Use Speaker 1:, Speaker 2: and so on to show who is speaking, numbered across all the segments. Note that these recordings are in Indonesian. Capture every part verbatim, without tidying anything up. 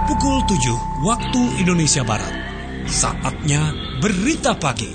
Speaker 1: pukul tujuh waktu Indonesia Barat. Saatnya Berita Pagi.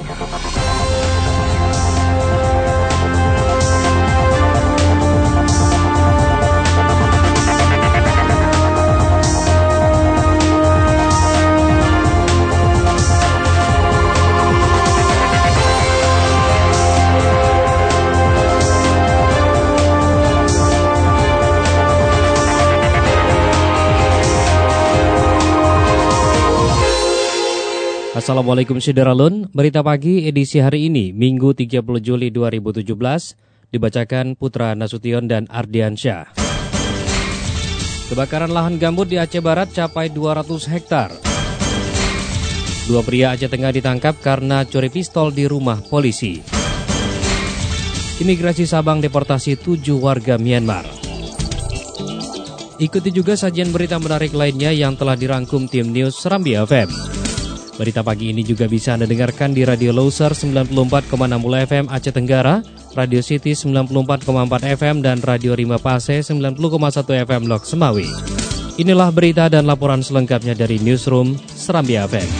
Speaker 2: Assalamualaikum Syederalun, Berita Pagi edisi hari ini, Minggu tiga puluh Juli dua ribu tujuh belas, dibacakan Putra Nasution dan Ardiansyah. Kebakaran lahan gambut di Aceh Barat capai dua ratus hektar. Dua pria Aceh Tengah ditangkap karena curi pistol di rumah polisi. Imigrasi Sabang deportasi tujuh warga Myanmar. Ikuti juga sajian berita menarik lainnya yang telah dirangkum tim News Serambi F M. Berita pagi ini juga bisa Anda dengarkan di Radio Loser sembilan puluh empat koma enam F M Aceh Tenggara, Radio City sembilan puluh empat koma empat F M, dan Radio Rima Pase sembilan puluh koma satu F M Lok Semawi. Inilah berita dan laporan selengkapnya dari Newsroom Serambi F M.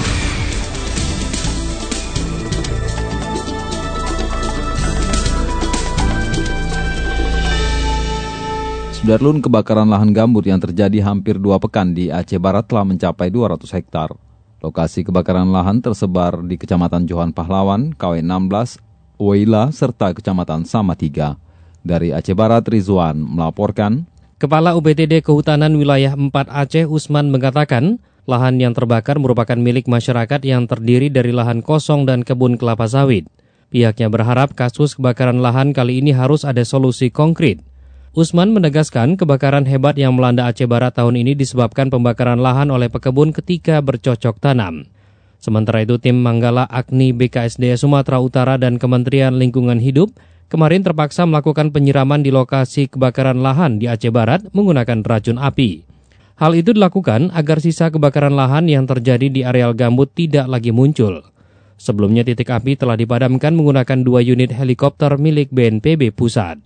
Speaker 3: Sudarlun, kebakaran lahan gambut yang terjadi hampir dua pekan di Aceh Barat telah mencapai dua ratus hektar. Lokasi kebakaran lahan tersebar di Kecamatan Johan Pahlawan, K W enam belas, Waila, serta Kecamatan Samatiga. Dari Aceh Barat, Rizwan melaporkan.
Speaker 2: Kepala U B T D Kehutanan Wilayah empat Aceh, Usman, mengatakan lahan yang terbakar merupakan milik masyarakat yang terdiri dari lahan kosong dan kebun kelapa sawit. Pihaknya berharap kasus kebakaran lahan kali ini harus ada solusi konkret. Usman menegaskan kebakaran hebat yang melanda Aceh Barat tahun ini disebabkan pembakaran lahan oleh pekebun ketika bercocok tanam. Sementara itu, tim Manggala Agni B K S D A Sumatera Utara dan Kementerian Lingkungan Hidup kemarin terpaksa melakukan penyiraman di lokasi kebakaran lahan di Aceh Barat menggunakan racun api. Hal itu dilakukan agar sisa kebakaran lahan yang terjadi di areal gambut tidak lagi muncul. Sebelumnya titik api telah dipadamkan menggunakan dua unit helikopter milik B N P B Pusat.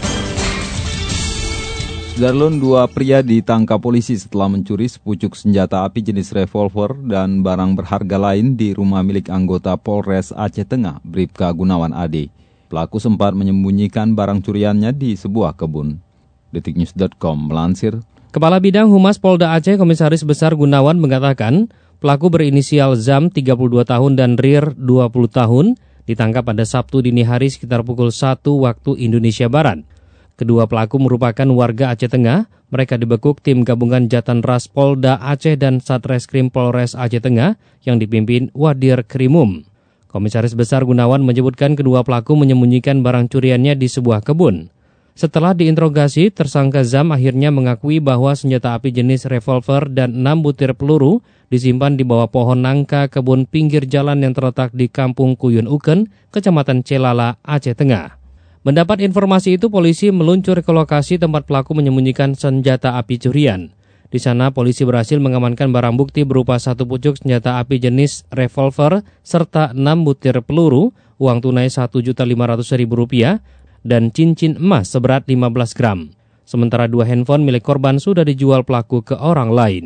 Speaker 3: Darlun, dua pria ditangkap polisi setelah mencuri sepucuk senjata api jenis revolver dan barang berharga lain di rumah milik anggota Polres Aceh Tengah, Bribka Gunawan A D. Pelaku sempat menyembunyikan barang curiannya di sebuah kebun. detiknews dot com melansir.
Speaker 2: Kepala Bidang Humas Polda Aceh, Komisaris Besar Gunawan, mengatakan pelaku berinisial Zam tiga puluh dua tahun dan Rir dua puluh tahun ditangkap pada Sabtu dini hari sekitar pukul satu waktu Indonesia Barat. Kedua pelaku merupakan warga Aceh Tengah. Mereka dibekuk tim gabungan Jatan Ras Polda Aceh dan Satreskrim Polres Aceh Tengah yang dipimpin Wadir Krimum. Komisaris Besar Gunawan menyebutkan kedua pelaku menyembunyikan barang curiannya di sebuah kebun. Setelah diinterogasi, tersangka Zam akhirnya mengakui bahwa senjata api jenis revolver dan enam butir peluru disimpan di bawah pohon nangka kebun pinggir jalan yang terletak di Kampung Kuyun Uken, Kecamatan Celala, Aceh Tengah. Mendapat informasi itu, polisi meluncur ke lokasi tempat pelaku menyembunyikan senjata api curian. Di sana, polisi berhasil mengamankan barang bukti berupa satu pucuk senjata api jenis revolver serta enam butir peluru, uang tunai satu juta lima ratus ribu rupiah, dan cincin emas seberat lima belas gram. Sementara dua handphone milik korban sudah dijual pelaku ke orang lain.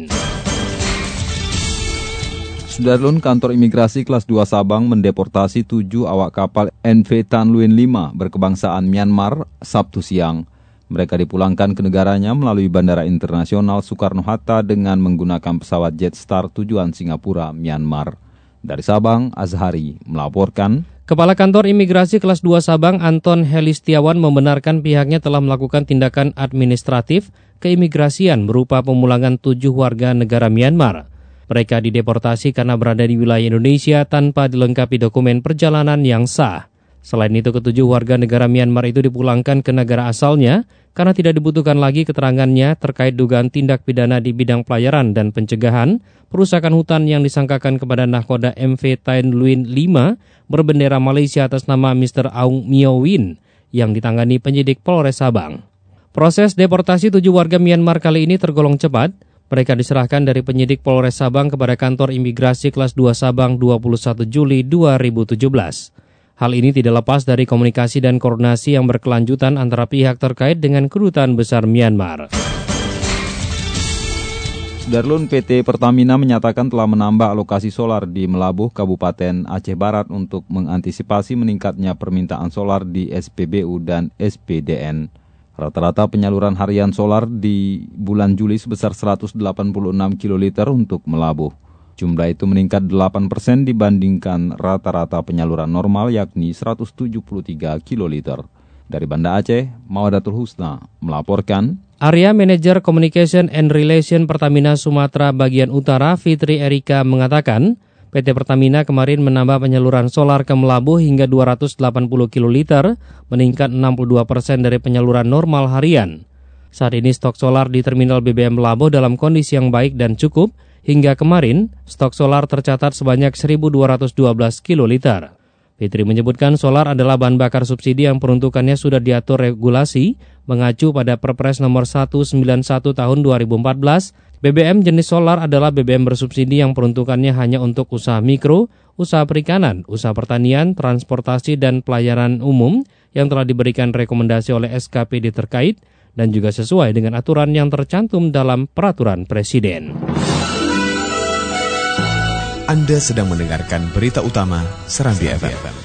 Speaker 3: Sudarlun, kantor imigrasi kelas dua Sabang mendeportasi tujuh awak kapal N V Tan Luin lima berkebangsaan Myanmar Sabtu siang. Mereka dipulangkan ke negaranya melalui Bandara Internasional Soekarno-Hatta dengan menggunakan pesawat Jetstar tujuan Singapura, Myanmar. Dari Sabang, Azhari melaporkan.
Speaker 2: Kepala Kantor Imigrasi Kelas dua Sabang, Anton Helistiawan, membenarkan pihaknya telah melakukan tindakan administratif keimigrasian berupa pemulangan tujuh warga negara Myanmar. Mereka dideportasi karena berada di wilayah Indonesia tanpa dilengkapi dokumen perjalanan yang sah. Selain itu, ketujuh warga negara Myanmar itu dipulangkan ke negara asalnya karena tidak dibutuhkan lagi keterangannya terkait dugaan tindak pidana di bidang pelayaran dan pencegahan, perusakan hutan yang disangkakan kepada nahkoda M V Tan Luin lima berbendera Malaysia atas nama Mister Aung Mio Win yang ditangani penyidik Polres Sabang. Proses deportasi tujuh warga Myanmar kali ini tergolong cepat. Mereka diserahkan dari penyidik Polres Sabang kepada kantor imigrasi kelas dua Sabang dua puluh satu Juli dua ribu tujuh belas. Hal ini tidak lepas dari komunikasi dan koordinasi yang berkelanjutan antara pihak terkait dengan Kedutaan Besar Myanmar.
Speaker 3: Sudarlun, P T Pertamina menyatakan telah menambah alokasi solar di Melabuh, Kabupaten Aceh Barat untuk mengantisipasi meningkatnya permintaan solar di S P B U dan S P D N. Rata-rata penyaluran harian solar di bulan Juli sebesar seratus delapan puluh enam kiloliter untuk Melabuh. Jumlah itu meningkat delapan persen dibandingkan rata-rata penyaluran normal yakni seratus tujuh puluh tiga kiloliter. Dari Banda Aceh, Mawadatul Husna melaporkan.
Speaker 2: Area Manager Communication and Relation Pertamina Sumatera Bagian Utara, Fitri Erika, mengatakan P T Pertamina kemarin menambah penyaluran solar ke Melabuh hingga dua ratus delapan puluh kiloliter, meningkat enam puluh dua persen dari penyaluran normal harian. Saat ini stok solar di Terminal B B M Melabuh dalam kondisi yang baik dan cukup. Hingga kemarin, stok solar tercatat sebanyak seribu dua ratus dua belas kiloliter. Fitri menyebutkan solar adalah bahan bakar subsidi yang peruntukannya sudah diatur regulasi mengacu pada Perpres nomor seratus sembilan puluh satu tahun dua ribu empat belas. B B M jenis solar adalah B B M bersubsidi yang peruntukannya hanya untuk usaha mikro, usaha perikanan, usaha pertanian, transportasi, dan pelayanan umum yang telah diberikan rekomendasi oleh S K P D terkait dan juga sesuai dengan aturan yang tercantum dalam Peraturan Presiden.
Speaker 4: Anda sedang mendengarkan berita utama Serambi F M.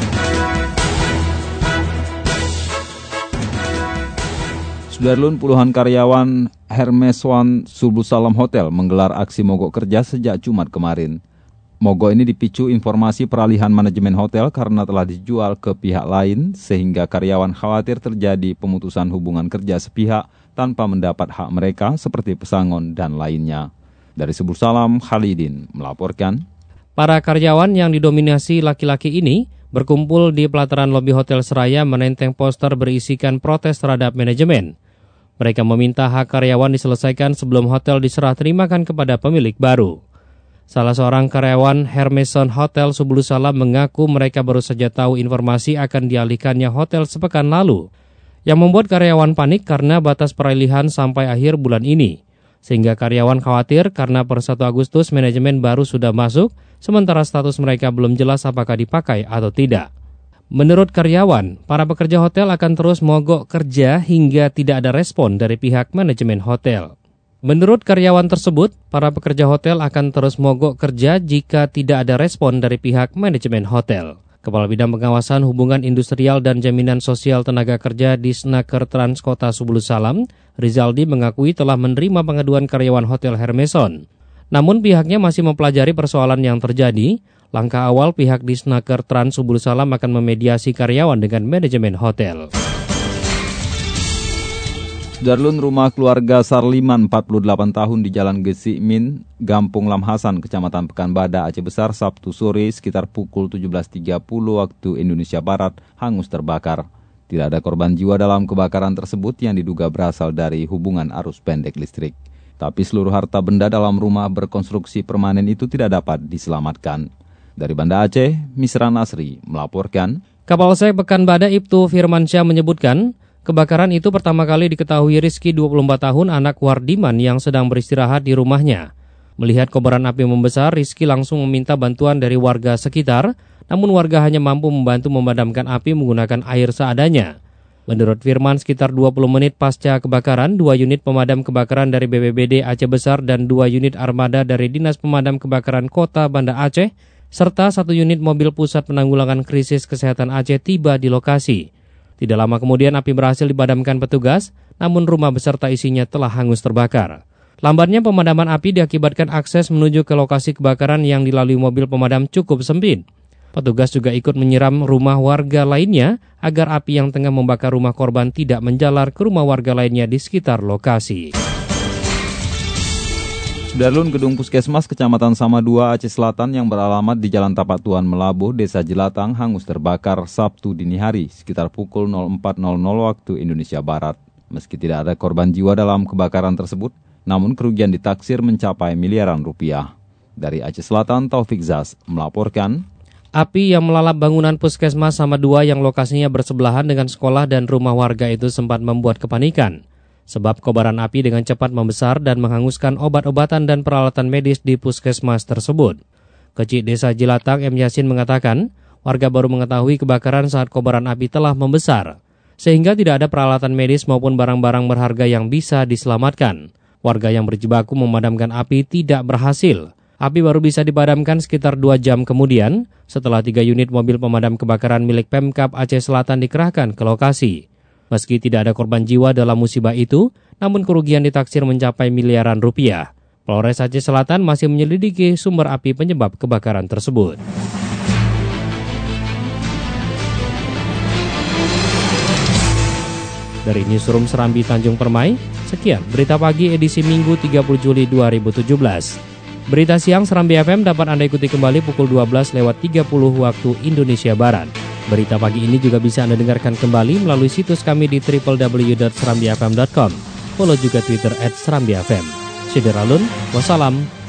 Speaker 3: Sudarlun, puluhan karyawan Hermes One Subul Salam Hotel menggelar aksi mogok kerja sejak Jumat kemarin. Mogok ini dipicu informasi peralihan manajemen hotel karena telah dijual ke pihak lain sehingga karyawan khawatir terjadi pemutusan hubungan kerja sepihak tanpa mendapat hak mereka seperti pesangon dan lainnya. Dari Subul Salam, Khalidin melaporkan.
Speaker 2: Para karyawan yang didominasi laki-laki ini berkumpul di pelataran lobi Hotel Seraya menenteng poster berisikan protes terhadap manajemen. Mereka meminta hak karyawan diselesaikan sebelum hotel diserah terimakan kepada pemilik baru. Salah seorang karyawan Hermeson Hotel Subul Salam mengaku mereka baru saja tahu informasi akan dialihkannya hotel sepekan lalu, yang membuat karyawan panik karena batas peralihan sampai akhir bulan ini. Sehingga karyawan khawatir karena per satu Agustus manajemen baru sudah masuk, sementara status mereka belum jelas apakah dipakai atau tidak. Menurut karyawan, para pekerja hotel akan terus mogok kerja hingga tidak ada respon dari pihak manajemen hotel. Menurut karyawan tersebut, para pekerja hotel akan terus mogok kerja jika tidak ada respon dari pihak manajemen hotel. Kepala Bidang Pengawasan Hubungan Industrial dan Jaminan Sosial Tenaga Kerja di Snaker Transkota Subul Salam, Rizaldi mengakui telah menerima pengaduan karyawan Hotel Hermeson. Namun pihaknya masih mempelajari persoalan yang terjadi. Langkah awal pihak di Snaker Trans Subul Salam akan memediasi karyawan dengan manajemen hotel.
Speaker 3: Darlun, rumah keluarga Sarliman empat puluh delapan tahun di Jalan Gesi Min, Gampung Lam Hasan, Kecamatan Pekanbadak, Aceh Besar, Sabtu sore sekitar pukul tujuh belas tiga puluh waktu Indonesia Barat, hangus terbakar. Tidak ada korban jiwa dalam kebakaran tersebut yang diduga berasal dari hubungan arus pendek listrik. Tapi seluruh harta benda dalam rumah berkonstruksi permanen itu tidak dapat diselamatkan. Dari Banda Aceh, Misra Nasri melaporkan.
Speaker 2: Kapolsek Pekanbadak Ibtu Firmansyah menyebutkan, kebakaran itu pertama kali diketahui Rizky dua puluh empat tahun anak Wardiman yang sedang beristirahat di rumahnya. Melihat kobaran api membesar, Rizky langsung meminta bantuan dari warga sekitar, namun warga hanya mampu membantu memadamkan api menggunakan air seadanya. Menurut Firman, sekitar dua puluh menit pasca kebakaran, dua unit pemadam kebakaran dari B P B D Aceh Besar dan dua unit armada dari Dinas Pemadam Kebakaran Kota Banda Aceh, serta satu unit mobil Pusat Penanggulangan Krisis Kesehatan Aceh tiba di lokasi. Tidak lama kemudian api berhasil dipadamkan petugas, namun rumah beserta isinya telah hangus terbakar. Lambatnya pemadaman api diakibatkan akses menuju ke lokasi kebakaran yang dilalui mobil pemadam cukup sempit. Petugas juga ikut menyiram rumah warga lainnya agar api yang tengah membakar rumah korban tidak menjalar ke rumah warga lainnya di sekitar lokasi.
Speaker 3: Darlun, gedung Puskesmas Kecamatan Samadua, Aceh Selatan yang beralamat di Jalan Tapak Tuan Melabuh, Desa Jelatang, hangus terbakar Sabtu dini hari sekitar pukul nol empat nol nol waktu Indonesia Barat. Meski tidak ada korban jiwa dalam kebakaran tersebut, namun kerugian ditaksir mencapai miliaran rupiah. Dari Aceh Selatan, Taufik Zaz melaporkan.
Speaker 2: Api yang melalap bangunan Puskesmas Samadua yang lokasinya bersebelahan dengan sekolah dan rumah warga itu sempat membuat kepanikan. Sebab kobaran api dengan cepat membesar dan menghanguskan obat-obatan dan peralatan medis di puskesmas tersebut. Kecik Desa Jelatang M. Yasin mengatakan, warga baru mengetahui kebakaran saat kobaran api telah membesar, sehingga tidak ada peralatan medis maupun barang-barang berharga yang bisa diselamatkan. Warga yang berjibaku memadamkan api tidak berhasil. Api baru bisa dipadamkan sekitar dua jam kemudian setelah tiga unit mobil pemadam kebakaran milik Pemkab Aceh Selatan dikerahkan ke lokasi. Meski tidak ada korban jiwa dalam musibah itu, namun kerugian ditaksir mencapai miliaran rupiah. Polres Aceh Selatan masih menyelidiki sumber api penyebab kebakaran tersebut. Dari Newsroom Serambi Tanjung Permai, sekian berita pagi edisi Minggu tiga puluh Juli dua ribu tujuh belas. Berita siang Serambi F M dapat Anda ikuti kembali pukul dua belas lewat tiga puluh waktu Indonesia Barat. Berita pagi ini juga bisa Anda dengarkan kembali melalui situs kami di w w w titik serambi f m titik com. Follow juga Twitter at serambi f m. Syederalun, wassalam.